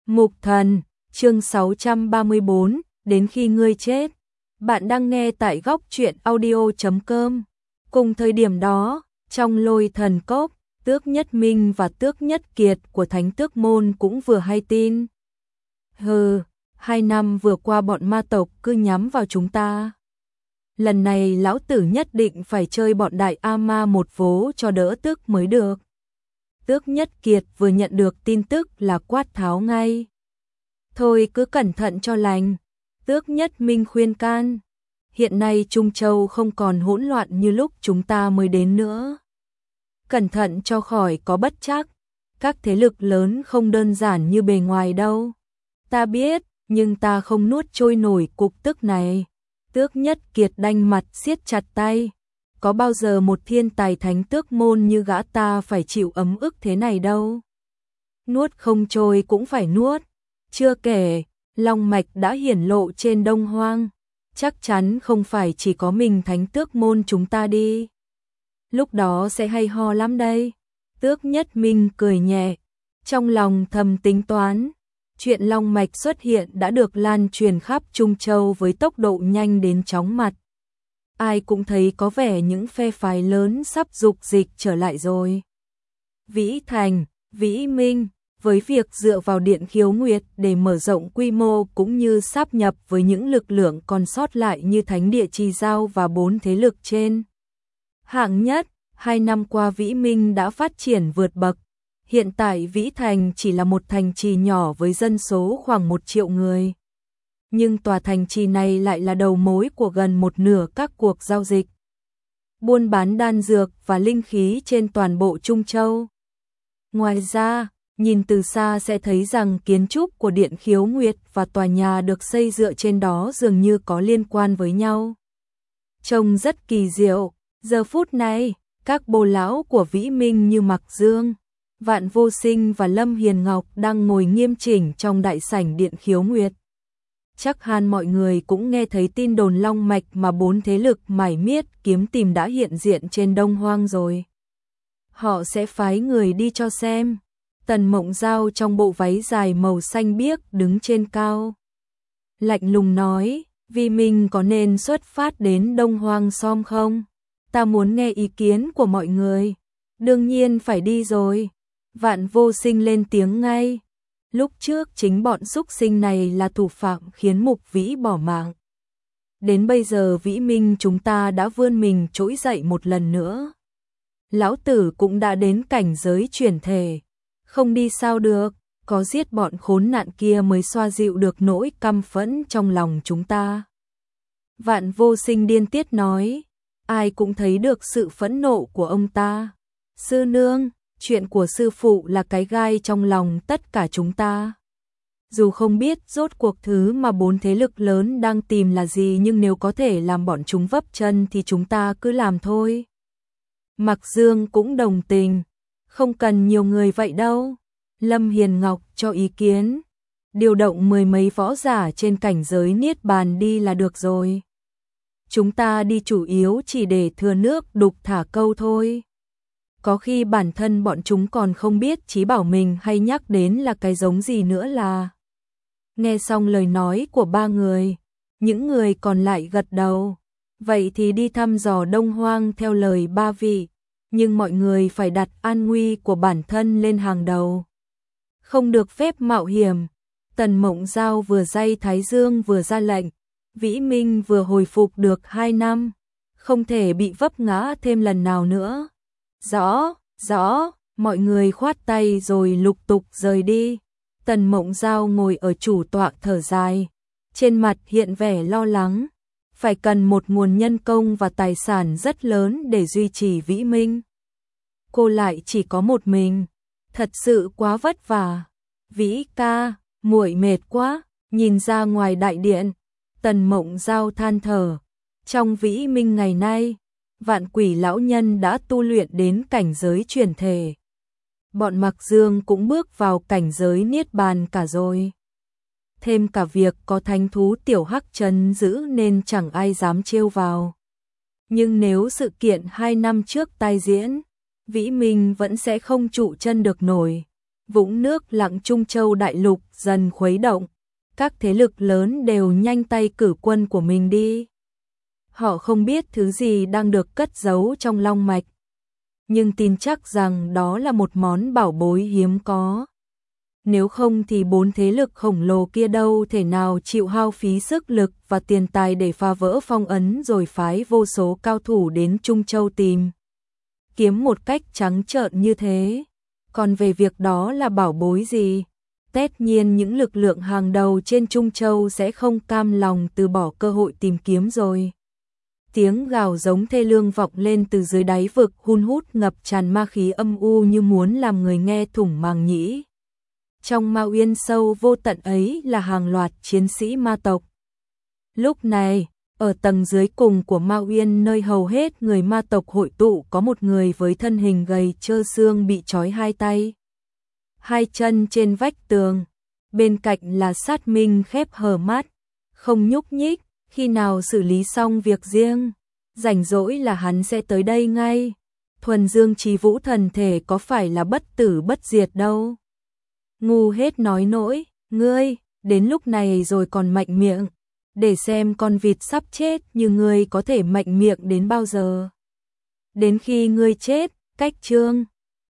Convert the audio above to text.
Mục Thần, chương 634, đến khi ngươi chết. Bạn đang nghe tại góc truyện audio.com. Cùng thời điểm đó, trong Lôi Thần Cốc, Tước Nhất Minh và Tước Nhất Kiệt của Thánh Tước Môn cũng vừa hay tin. 2 năm vừa qua bọn ma tộc cứ nhắm vào chúng ta. Lần này lão tử nhất định phải chơi bọn đại A Ma một vố cho đỡ tức mới được. Tước Nhất Kiệt vừa nhận được tin tức là quát tháo ngay. Thôi cứ cẩn thận cho lành. Tước Nhất Minh khuyên can. Hiện nay Trung Châu không còn hỗn loạn như lúc chúng ta mới đến nữa. Cẩn thận cho khỏi có bất trắc. Các thế lực lớn không đơn giản như bề ngoài đâu. Ta biết, nhưng ta không nuốt trôi nổi cục tức này. Tước Nhất Kiệt đanh mặt siết chặt tay. Có bao giờ một thiên tài thánh tước môn như gã ta phải chịu ấm ức thế này đâu. Nuốt không trôi cũng phải nuốt. Chưa kể, long mạch đã hiển lộ trên Đông Hoang. Chắc chắn không phải chỉ có mình thánh tước môn chúng ta đi. Lúc đó sẽ hay ho lắm đây. Tước Nhất Minh cười nhẹ. Trong lòng thầm tính toán. Chuyện long mạch xuất hiện đã được lan truyền khắp Trung Châu với tốc độ nhanh đến chóng mặt. Ai cũng thấy có vẻ những phe phái lớn sắp dục dịch trở lại rồi. Vĩ Thành, Vĩ Minh, với việc dựa vào Điện Khiếu Nguyệt để mở rộng quy mô cũng như sáp nhập với những lực lượng còn sót lại như Thánh Địa Chi Giao và 4 thế lực trên. Hạng nhất, 2 năm qua Vĩ Minh đã phát triển vượt bậc. Hiện tại Vĩ Thành chỉ là một thành trì nhỏ với dân số khoảng 1 triệu người. Nhưng tòa thành trì này lại là đầu mối của gần một nửa các cuộc giao dịch buôn bán đan dược và linh khí trên toàn bộ Trung Châu. Ngoài ra, nhìn từ xa sẽ thấy rằng kiến trúc của Điện Khiếu Nguyệt và tòa nhà được xây dựa trên đó dường như có liên quan với nhau. Trông rất kỳ diệu. Giờ phút này, các bồ lão của Vĩ Minh như Mặc Dương, Vạn Vô Sinh và Lâm Hiền Ngọc đang ngồi nghiêm chỉnh trong đại sảnh Điện Khiếu Nguyệt. Chắc hẳn mọi người cũng nghe thấy tin đồn long mạch mà 4 thế lực mải miết kiếm tìm đã hiện diện trên Đông Hoang rồi. Họ sẽ phái người đi cho xem. Tần Mộng Giao trong bộ váy dài màu xanh biếc đứng trên cao. Lạnh lùng nói, Vi Minh có nên xuất phát đến Đông Hoang xóm không? Ta muốn nghe ý kiến của mọi người. Đương nhiên phải đi rồi. Vạn Vô Sinh lên tiếng ngay. Lúc trước chính bọn xúc sinh này là thủ phạm khiến Mục Vĩ bỏ mạng. Đến bây giờ Vĩ Minh chúng ta đã vươn mình trỗi dậy một lần nữa. Lão tử cũng đã đến cảnh giới chuyển thể. Không đi sao được, có giết bọn khốn nạn kia mới xoa dịu được nỗi căm phẫn trong lòng chúng ta. Vạn Vô Sinh điên tiết nói, ai cũng thấy được sự phẫn nộ của ông ta. Sư nương, chuyện của sư phụ là cái gai trong lòng tất cả chúng ta. Dù không biết rốt cuộc thứ mà 4 thế lực lớn đang tìm là gì, nhưng nếu có thể làm bọn chúng vấp chân thì chúng ta cứ làm thôi. Mặc Dương cũng đồng tình, không cần nhiều người vậy đâu. Lâm Hiền Ngọc cho ý kiến, điều động 10 mấy võ giả trên cảnh giới Niết Bàn đi là được rồi. Chúng ta đi chủ yếu chỉ để thừa nước đục thả câu thôi. Có khi bản thân bọn chúng còn không biết Chí Bảo mình hay nhắc đến là cái giống gì nữa là. Nghe xong lời nói của 3 người, những người còn lại gật đầu. Vậy thì đi thăm dò Đông Hoang theo lời 3 vị, nhưng mọi người phải đặt an nguy của bản thân lên hàng đầu. Không được phép mạo hiểm. Tần Mộng Giao vừa day thái dương vừa ra lệnh. Vĩ Minh vừa hồi phục được 2 năm, không thể bị vấp ngã thêm lần nào nữa. Rõ, rõ, mọi người khoát tay rồi lục tục rời đi. Tần Mộng Giao ngồi ở chủ tọa thở dài, trên mặt hiện vẻ lo lắng. Phải cần một nguồn nhân công và tài sản rất lớn để duy trì Vĩ Minh. Cô lại chỉ có một mình, thật sự quá vất vả. Vĩ ca, muội mệt quá. Nhìn ra ngoài đại điện, Tần Mộng Giao than thở. Trong Vĩ Minh ngày nay, Vạn Quỷ lão nhân đã tu luyện đến cảnh giới chuyển thể. Bọn Mặc Dương cũng bước vào cảnh giới Niết Bàn cả rồi. Thêm cả việc có thánh thú tiểu hắc trấn giữ nên chẳng ai dám trêu vào. Nhưng nếu sự kiện 2 năm trước tai diễn, Vĩ Minh vẫn sẽ không trụ chân được nổi. Vũng nước lặng Trung Châu đại lục dần khuấy động, các thế lực lớn đều nhanh tay cử quân của mình đi. Họ không biết thứ gì đang được cất giấu trong long mạch, nhưng tin chắc rằng đó là một món bảo bối hiếm có. Nếu không thì 4 thế lực khổng lồ kia đâu thể nào chịu hao phí sức lực và tiền tài để phá vỡ phong ấn rồi phái vô số cao thủ đến Trung Châu tìm kiếm một cách trắng trợn như thế. Còn về việc đó là bảo bối gì, tất nhiên những lực lượng hàng đầu trên Trung Châu sẽ không cam lòng từ bỏ cơ hội tìm kiếm rồi. Tiếng gào giống thê lương vọng lên từ dưới đáy vực hun hút ngập tràn ma khí âm u như muốn làm người nghe thủng màng nhĩ. Trong Ma Uyên sâu vô tận ấy là hàng loạt chiến sĩ ma tộc. Lúc này, ở tầng dưới cùng của Ma Uyên nơi hầu hết người ma tộc hội tụ có một người với thân hình gầy trơ xương bị trói hai tay, hai chân trên vách tường. Bên cạnh là Sát Minh khép hờ mắt, không nhúc nhích, khi nào xử lý xong việc riêng, rảnh rỗi là hắn sẽ tới đây ngay. Thuần Dương Chí Vũ thần thể có phải là bất tử bất diệt đâu. Ngu hết nói nỗi, ngươi, đến lúc này rồi còn mạnh miệng, để xem con vịt sắp chết như ngươi có thể mạnh miệng đến bao giờ. Đến khi ngươi chết, cách chương